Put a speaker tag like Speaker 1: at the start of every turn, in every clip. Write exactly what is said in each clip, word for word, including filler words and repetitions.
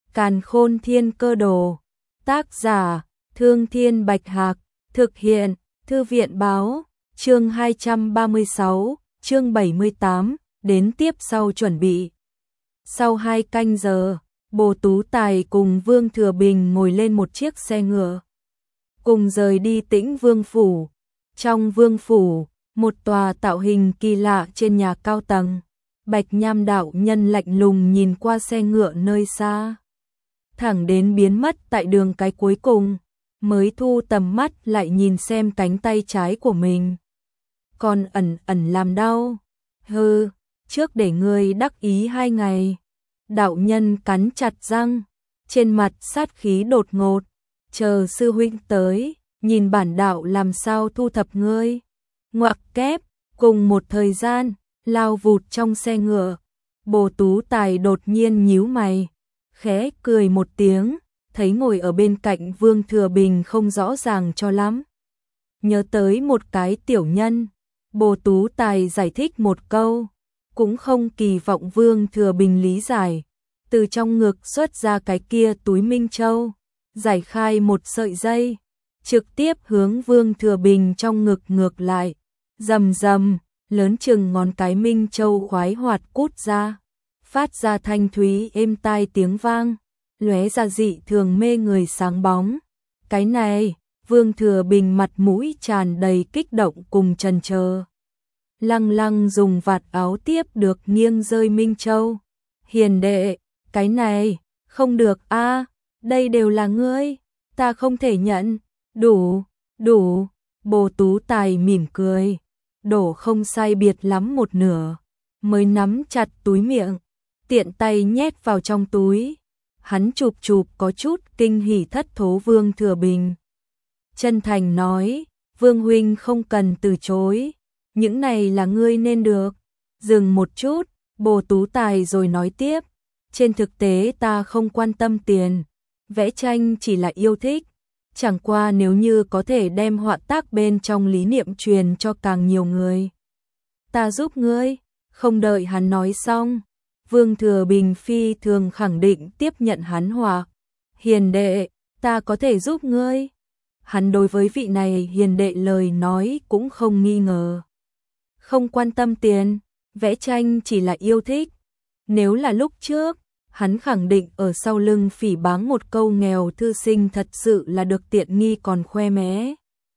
Speaker 1: Càn Khôn Thiên Cơ Đồ. Tác giả: Thương Thiên Bạch Hạc. Thực hiện: Thư viện báo. Chương hai trăm ba mươi sáu, chương bảy mươi tám, đến tiếp sau chuẩn bị. Sau hai canh giờ, Bồ Tú Tài cùng Vương Thừa Bình ngồi lên một chiếc xe ngựa, cùng rời đi Tĩnh Vương phủ. Trong vương phủ, một tòa tạo hình kỳ lạ trên nhà cao tầng, Bạch Nham đạo nhân lạnh lùng nhìn qua xe ngựa nơi xa, thẳng đến biến mất tại đường cái cuối cùng, mới thu tầm mắt lại nhìn xem cánh tay trái của mình. Còn ẩn ẩn làm đau. Hừ, trước để ngươi đắc ý hai ngày. Đạo nhân cắn chặt răng, trên mặt sát khí đột ngột. Chờ sư huynh tới, nhìn bản đạo làm sao thu thập ngươi. Ngoặc kép, cùng một thời gian, lao vụt trong xe ngựa. Bồ Tú Tài đột nhiên nhíu mày, khẽ cười một tiếng, thấy ngồi ở bên cạnh Vương Thừa Bình không rõ ràng cho lắm. Nhớ tới một cái tiểu nhân, Bồ Tú Tài giải thích một câu, cũng không kỳ vọng Vương Thừa Bình lý giải. Từ trong ngực xuất ra cái kia túi Minh Châu, giải khai một sợi dây, trực tiếp hướng Vương Thừa Bình trong ngực ngược lại. Rầm rầm, lớn chừng ngón cái Minh Châu khoái hoạt cút ra, phát ra thanh thúy êm tai tiếng vang, lóe ra dị thường mê người sáng bóng. Cái này, Vương Thừa Bình mặt mũi tràn đầy kích động cùng chần chờ. Lăng lăng dùng vạt áo tiếp được nghiêng rơi Minh Châu. Hiền đệ, cái này, không được a, đây đều là ngươi, ta không thể nhận. Đủ, đủ, Bồ Tú Tài mỉm cười, đổ không sai biệt lắm một nửa, mới nắm chặt túi miệng, tiện tay nhét vào trong túi. Hắn chụp chụp có chút kinh hỉ thất thố Vương Thừa Bình. Chân thành nói, Vương huynh không cần từ chối, những này là ngươi nên được. Dừng một chút, Bồ Tú Tài rồi nói tiếp, trên thực tế ta không quan tâm tiền, vẽ tranh chỉ là yêu thích, chẳng qua nếu như có thể đem họa tác bên trong lý niệm truyền cho càng nhiều người, ta giúp ngươi. Không đợi hắn nói xong, Vương Thừa Bình phi thường khẳng định tiếp nhận hắn họa. Hiền đệ, ta có thể giúp ngươi. Hắn đối với vị này hiền đệ lời nói cũng không nghi ngờ. Không quan tâm tiền, vẽ tranh chỉ là yêu thích. Nếu là lúc trước, hắn khẳng định ở sau lưng phỉ báng một câu nghèo thư sinh thật sự là được tiện nghi còn khoe mẽ.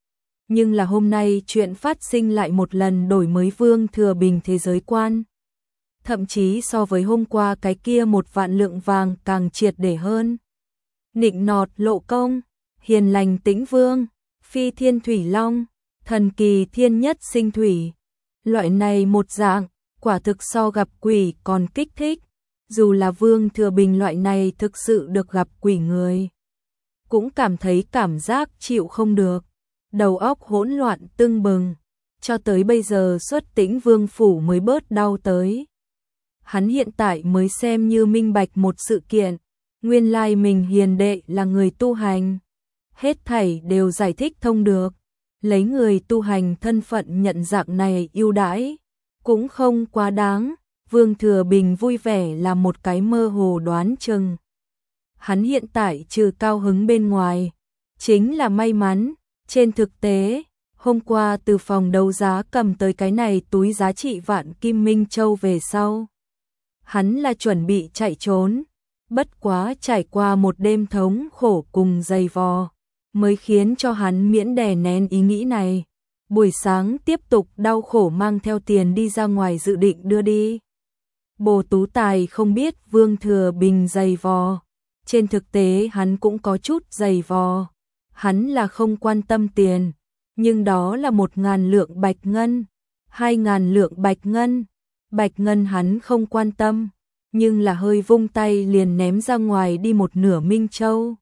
Speaker 1: Nhưng là hôm nay chuyện phát sinh lại một lần đổi mới Vương Thừa Bình thế giới quan. Thậm chí so với hôm qua cái kia một vạn lượng vàng càng triệt để hơn. Nịnh nọt lộ công, hiền lành tĩnh vương, phi thiên thủy long, thần kỳ thiên nhất sinh thủy. Loại này một dạng, quả thực so gặp quỷ còn kích thích. Dù là Vương Thừa Bình loại này thực sự được gặp quỷ người, cũng cảm thấy cảm giác chịu không được, đầu óc hỗn loạn tưng bừng. Cho tới bây giờ xuất Tĩnh Vương phủ mới bớt đau tới. Hắn hiện tại mới xem như minh bạch một sự kiện, nguyên lai mình hiền đệ là người tu hành. Hết thảy đều giải thích thông được, lấy người tu hành thân phận nhận dạng này ưu đãi, cũng không quá đáng. Vương Thừa Bình vui vẻ là một cái mơ hồ đoán chừng. Hắn hiện tại trừ cao hứng bên ngoài, chính là may mắn. Trên thực tế, hôm qua từ phòng đấu giá cầm tới cái này túi giá trị vạn kim Minh Châu về sau, hắn là chuẩn bị chạy trốn, bất quá trải qua một đêm thống khổ cùng dày vò, mới khiến cho hắn miễn đè nén ý nghĩ này. Buổi sáng tiếp tục đau khổ mang theo tiền đi ra ngoài dự định đưa đi. Bồ Tú Tài không biết Vương Thừa Bình dày vò, trên thực tế hắn cũng có chút dày vò. Hắn là không quan tâm tiền, nhưng đó là một ngàn lượng bạch ngân, hai ngàn lượng bạch ngân. Bạch ngân hắn không quan tâm, nhưng là hơi vung tay liền ném ra ngoài đi một nửa Minh Châu.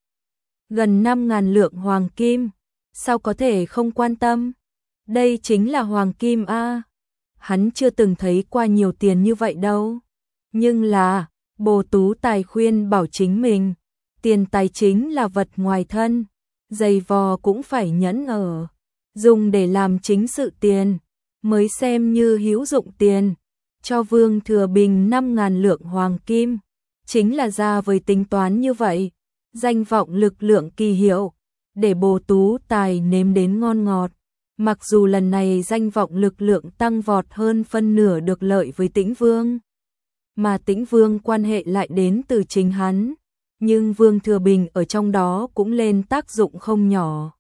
Speaker 1: Gần năm ngàn lượng hoàng kim, sao có thể không quan tâm? Đây chính là hoàng kim a. Hắn chưa từng thấy qua nhiều tiền như vậy đâu. Nhưng là, Bồ Tú Tài khuyên bảo chính mình, tiền tài chính là vật ngoài thân, giày vò cũng phải nhẫn ở, dùng để làm chính sự tiền, mới xem như hữu dụng tiền. Cho Vương Thừa Bình năm ngàn lượng hoàng kim, chính là ra với tính toán như vậy, danh vọng lực lượng kỳ hiệu, để Bồ Tú Tài nếm đến ngon ngọt. Mặc dù lần này danh vọng lực lượng tăng vọt hơn phân nửa được lợi với Tĩnh Vương, mà Tĩnh Vương quan hệ lại đến từ chính hắn, nhưng Vương Thừa Bình ở trong đó cũng lên tác dụng không nhỏ.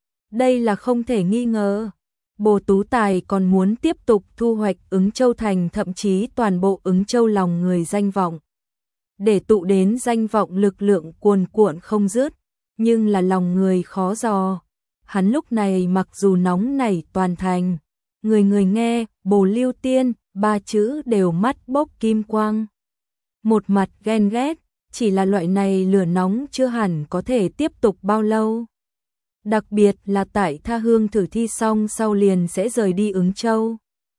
Speaker 1: Đây là không thể nghi ngờ. Bồ Tú Tài còn muốn tiếp tục thu hoạch Ứng Châu Thành, thậm chí toàn bộ Ứng Châu lòng người danh vọng, để tụ đến danh vọng lực lượng cuồn cuộn không dứt, nhưng là lòng người khó dò. Hắn lúc này mặc dù nóng nảy toàn thành, người người nghe Bồ Lưu Tiên ba chữ đều mắt bốc kim quang, một mặt ghen ghét, chỉ là loại này lửa nóng chưa hẳn có thể tiếp tục bao lâu. Đặc biệt là tại Tha Hương thử thi xong sau liền sẽ rời đi Ứng Châu.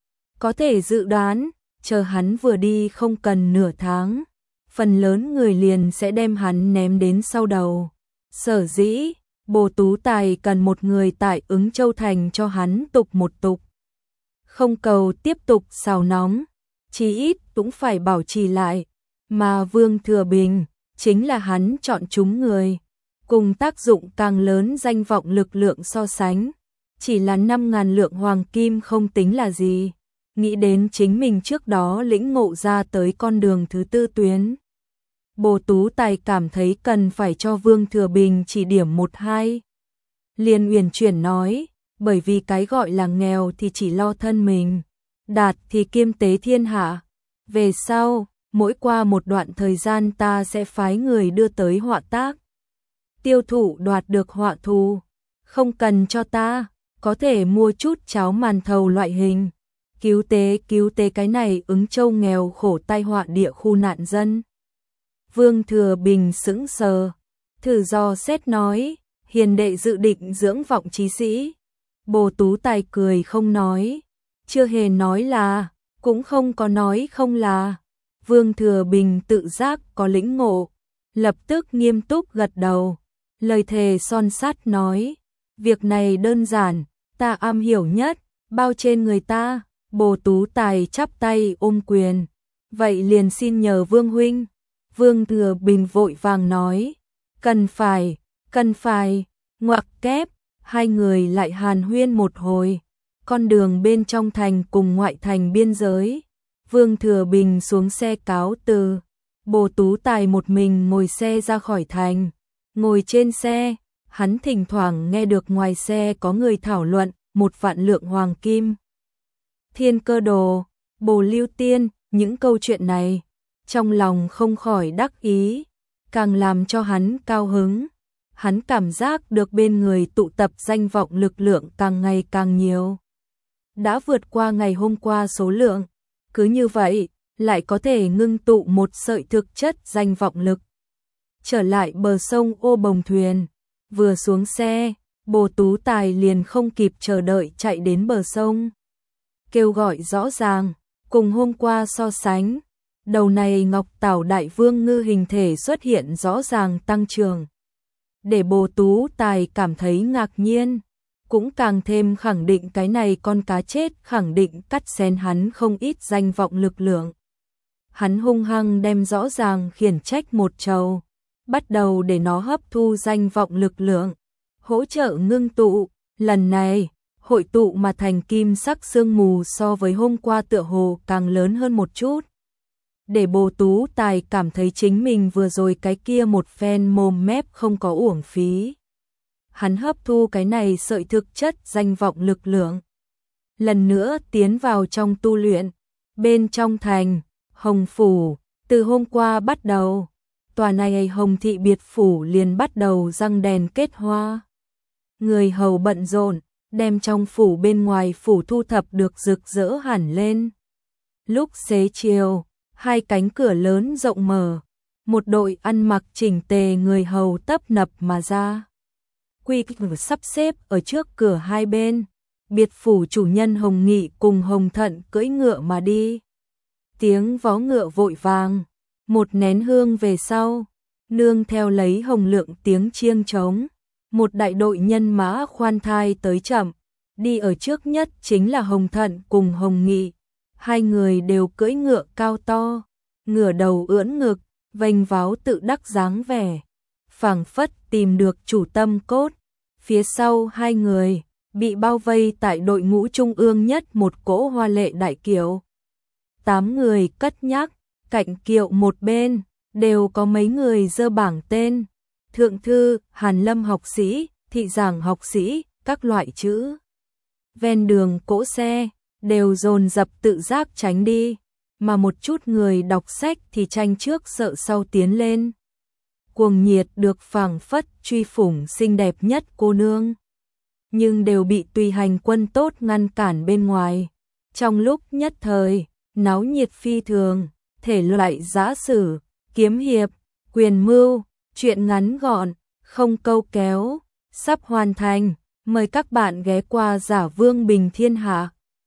Speaker 1: Có thể dự đoán, chờ hắn vừa đi không cần nửa tháng, phần lớn người liền sẽ đem hắn ném đến sau đầu. Sở dĩ, Bồ Tú Tài cần một người tại Ứng Châu Thành cho hắn tục một tục. Không cầu tiếp tục xào nóng, chí ít cũng phải bảo trì lại, mà Vương Thừa Bình chính là hắn chọn chúng người. Cùng tác dụng càng lớn danh vọng lực lượng so sánh, chỉ là năm ngàn lượng hoàng kim không tính là gì. Nghĩ đến chính mình trước đó lĩnh ngộ ra tới con đường thứ tư tuyến, Bồ Tú Tài cảm thấy cần phải cho Vương Thừa Bình chỉ điểm một hai. Liền uyển chuyển nói, bởi vì cái gọi là nghèo thì chỉ lo thân mình, đạt thì kiêm tế thiên hạ. Về sau, mỗi qua một đoạn thời gian ta sẽ phái người đưa tới họa tác, tiêu thụ đoạt được họa thù, không cần cho ta, có thể mua chút cháo màn thầu loại hình, cứu tế cứu tế cái này Ứng Châu nghèo khổ tai họa địa khu nạn dân. Vương Thừa Bình sững sờ, thử do xét nói, hiền đệ dự định dưỡng vọng chí sĩ. Bồ Tú Tài cười không nói, chưa hề nói là, cũng không có nói không là. Vương Thừa Bình tự giác có lĩnh ngộ, lập tức nghiêm túc gật đầu, lời thề son sắt nói, việc này đơn giản, ta am hiểu nhất, bao trên người ta. Bồ Tú Tài chắp tay ôm quyền, vậy liền xin nhờ Vương huynh. Vương Thừa Bình vội vàng nói, cần phải, cần phải, ngoặc kép, hai người lại hàn huyên một hồi, con đường bên trong thành cùng ngoại thành biên giới. Vương Thừa Bình xuống xe cáo từ, Bồ Tú Tài một mình ngồi xe ra khỏi thành. Ngồi trên xe, hắn thỉnh thoảng nghe được ngoài xe có người thảo luận một vạn lượng hoàng kim, Thiên Cơ Đồ, Bồ Lưu Tiên, những câu chuyện này. Trong lòng không khỏi đắc ý, càng làm cho hắn cao hứng. Hắn cảm giác được bên người tụ tập danh vọng lực lượng càng ngày càng nhiều, đã vượt qua ngày hôm qua số lượng. Cứ như vậy, lại có thể ngưng tụ một sợi thực chất danh vọng lực. Trở lại bờ sông Ô Bồng thuyền, vừa xuống xe, Bồ Tú Tài liền không kịp chờ đợi chạy đến bờ sông. Kêu gọi rõ ràng, cùng hôm qua so sánh, đầu này Ngọc Tảo Đại Vương Ngư hình thể xuất hiện rõ ràng tăng trưởng, để Bồ Tú Tài cảm thấy ngạc nhiên, cũng càng thêm khẳng định cái này con cá chết khẳng định cắt xén hắn không ít danh vọng lực lượng. Hắn hung hăng đem rõ ràng khiển trách một trầu, bắt đầu để nó hấp thu danh vọng lực lượng, hỗ trợ ngưng tụ. Lần này, hội tụ mà thành kim sắc sương mù so với hôm qua tựa hồ càng lớn hơn một chút, để Bồ Tú Tài cảm thấy chính mình vừa rồi cái kia một phen mồm mép không có uổng phí. Hắn hấp thu cái này sợi thực chất danh vọng lực lượng, lần nữa tiến vào trong tu luyện. Bên trong thành Hồng Phủ, từ hôm qua bắt đầu, tòa này Hồng Thị Biệt Phủ liền bắt đầu răng đèn kết hoa. Người hầu bận rộn, đem trong phủ bên ngoài phủ thu thập được rực rỡ hẳn lên. Lúc xế chiều, hai cánh cửa lớn rộng mở, một đội ăn mặc chỉnh tề người hầu tấp nập mà ra. Quy củ sắp xếp ở trước cửa hai bên, biệt phủ chủ nhân Hồng Nghị cùng Hồng Thận cưỡi ngựa mà đi. Tiếng vó ngựa vội vàng, một nén hương về sau, nương theo lấy Hồng Lượng tiếng chiêng trống, một đại đội nhân mã khoan thai tới chậm. Đi ở trước nhất chính là Hồng Thận cùng Hồng Nghị, hai người đều cưỡi ngựa cao to, ngửa đầu ưỡn ngực, vênh váo tự đắc dáng vẻ, phảng phất tìm được chủ tâm cốt. Phía sau hai người, bị bao vây tại đội ngũ trung ương nhất một cỗ hoa lệ đại kiệu. Tám người cất nhắc, cạnh kiệu một bên, đều có mấy người giơ bảng tên. Thượng thư, Hàn Lâm học sĩ, thị giảng học sĩ, các loại chữ. Ven đường cỗ xe, đều dồn dập tự giác tránh đi, mà một chút người đọc sách thì tranh trước sợ sau tiến lên. Cuồng nhiệt được phảng phất truy phủng xinh đẹp nhất cô nương, nhưng đều bị tùy hành quân tốt ngăn cản bên ngoài. Trong lúc nhất thời, náo nhiệt phi thường, thể loại giã sử, kiếm hiệp, quyền mưu, truyện ngắn gọn, không câu kéo, sắp hoàn thành. Mời các bạn ghé qua Giả Vương Bình Thiên Hạ.